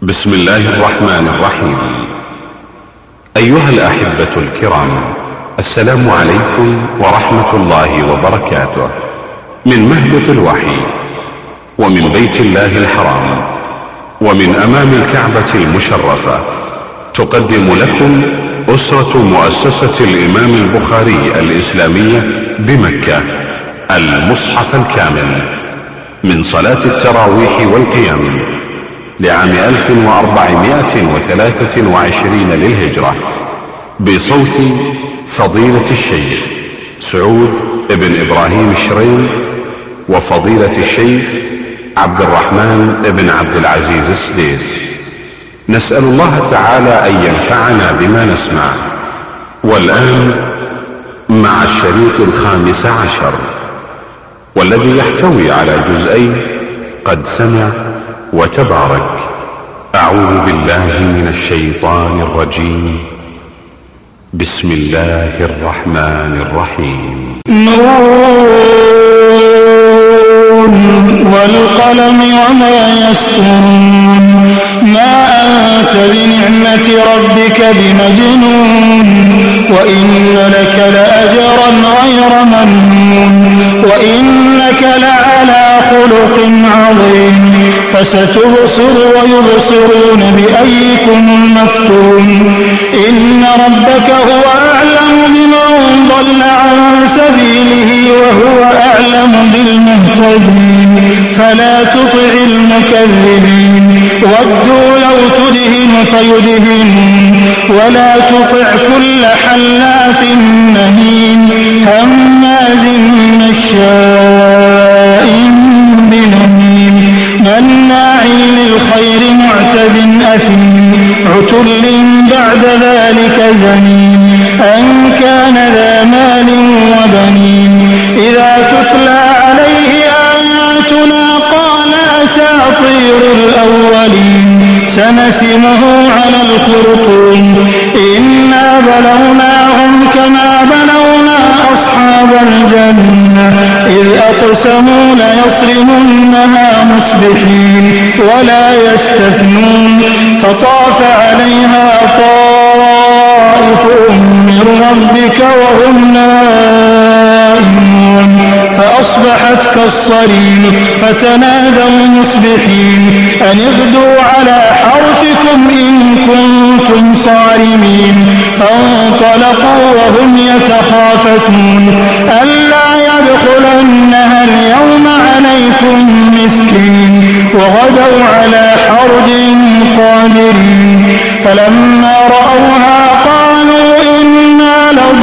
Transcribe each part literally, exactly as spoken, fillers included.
بسم الله الرحمن الرحيم. أيها الأحبة الكرام، السلام عليكم ورحمة الله وبركاته. من مهبط الوحي ومن بيت الله الحرام ومن أمام الكعبة المشرفة تقدم لكم أسرة مؤسسة الإمام البخاري الإسلامية بمكة المصحف الكامل من صلاة التراويح والقيام لعام ألف وأربعمائة وثلاثة وعشرين للهجرة، بصوت فضيلة الشيخ سعود بن إبراهيم الشريم وفضيلة الشيخ عبد الرحمن بن عبد العزيز السديس. نسأل الله تعالى أن ينفعنا بما نسمع. والآن مع الشريط الخامس عشر، والذي يحتوي على جزئين قد سمع وتبارك. أعوذ بالله من الشيطان الرجيم. بسم الله الرحمن الرحيم. نون والقلم وما يسطرون. ما أنت بنعمة ربك بمجنون، وإن لك لأجرا غير ممنون، وإنك لعلى خلق عظيم. فستبصر ويبصرون بأيكم المفتون. إن ربك هو أعلم بمن ضل عن سبيله وهو أعلم بالمهتدين. فلا تطع المكذبين، ودوا لو تدهن فيدهنون، ولا تطع كل حلاف مهين هماز مشاء بنميم مناع للخير معتد أثيم عتل بعد ذلك زنيم أن كان ذا مال وبنين. إذا تتلى عليه آياتنا قال أساطير الأولين. سنسمه على الخرطوم. إنا بلوناهم كما بلونا أصحاب الجنة إذ أقسموا ليصرمنها مصبحين ولا يستثنون. فطاف عليها طائف من ربك وهم نائمون فأصبحت كالصريم. فتنادوا مصبحين أن اغدوا على حرثكم إن كنتم صارمين. فانطلقوا وهم يتخافتون ألا يدخلنها اليوم عليكم مسكين. وغدوا على حرد قادرين. فلما رأوها قالوا إنا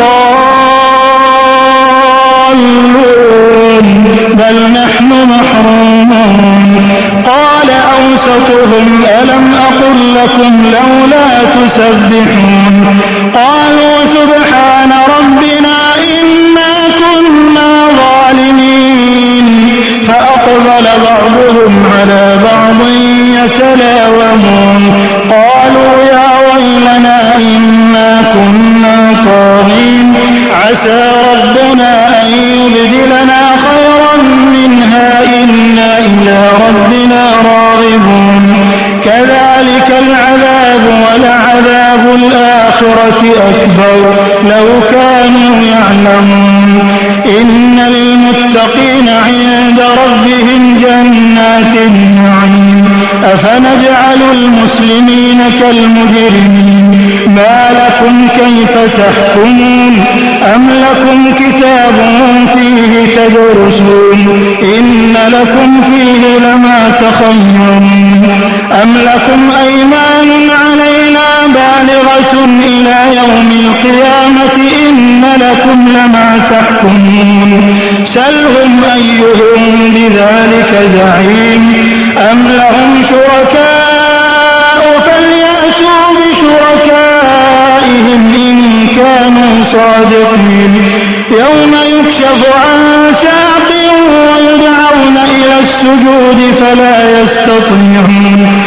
لضالون بل نحن محرومون. قال أوسطهم ألم أقل لكم لولا تسبحون. قالوا سبحان ربنا إنا كنا ظالمين. فأقبل بعضهم على بعض يتلاومون قالوا يا ويلنا إنا كنا طاغين. عسى ربنا أن يبدلنا خيرا منها إنا إلى ربنا راغبون. كذلك العذاب ولعذاب الآخرة أكبر لو كانوا يعلمون. إن للمتقين عند ربهم جنات النعيم. أفنجعل المسلمين كالمجرمين. ما لكم كيف تحكمون. أم لكم كتاب فيه تدرسون. إن لكم فيه لما تخيرون. أم لكم أيمان علينا بالغة إلى يوم القيامة إن لكم لما تحكمون. سلهم أيهم بذلك زعيم. أم لهم شركاء فليأتوا بشركائهم إن كانوا صادقين. يوم يكشف عن ساق ويدعون إلى السجود فلا يستطيعون.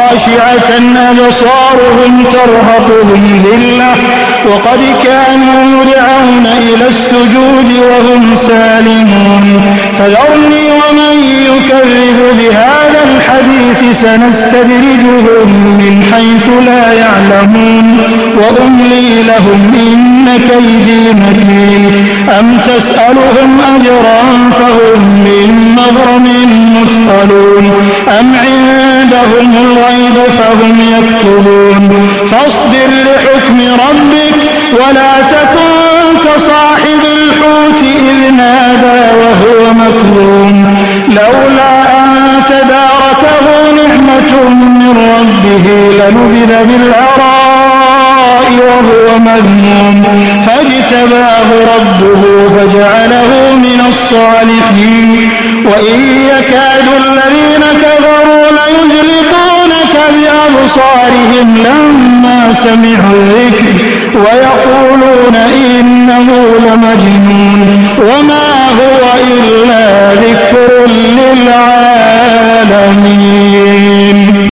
خاشعة أبصارهم ترهقهم ذلة وقد كانوا يدعون إلى السجود وهم سالمون فذرني ومن يكذب بهذا الحديث سنستدرجهم من حيث لا يعلمون وأملي لهم إن كيدي متين أم تسألهم أجرا فهم من مغرم مثقلون أم عندهم الغيب فهم يكتبون فاصبر لحكم ربك ولا تكن كصاحب الحوت إذ نادى وهو مكظوم لولا أن تداركه نعمة من ربه لنبذ بالعراء وهو مذموم فاجتباه ربه فجعله من الصالحين وإن يكاد الذين كفروا ليزلقونك بأبصارهم لما سمعوا الذكر ويقولون إنه لمجنون وما هو إلا ذكر للعالمين.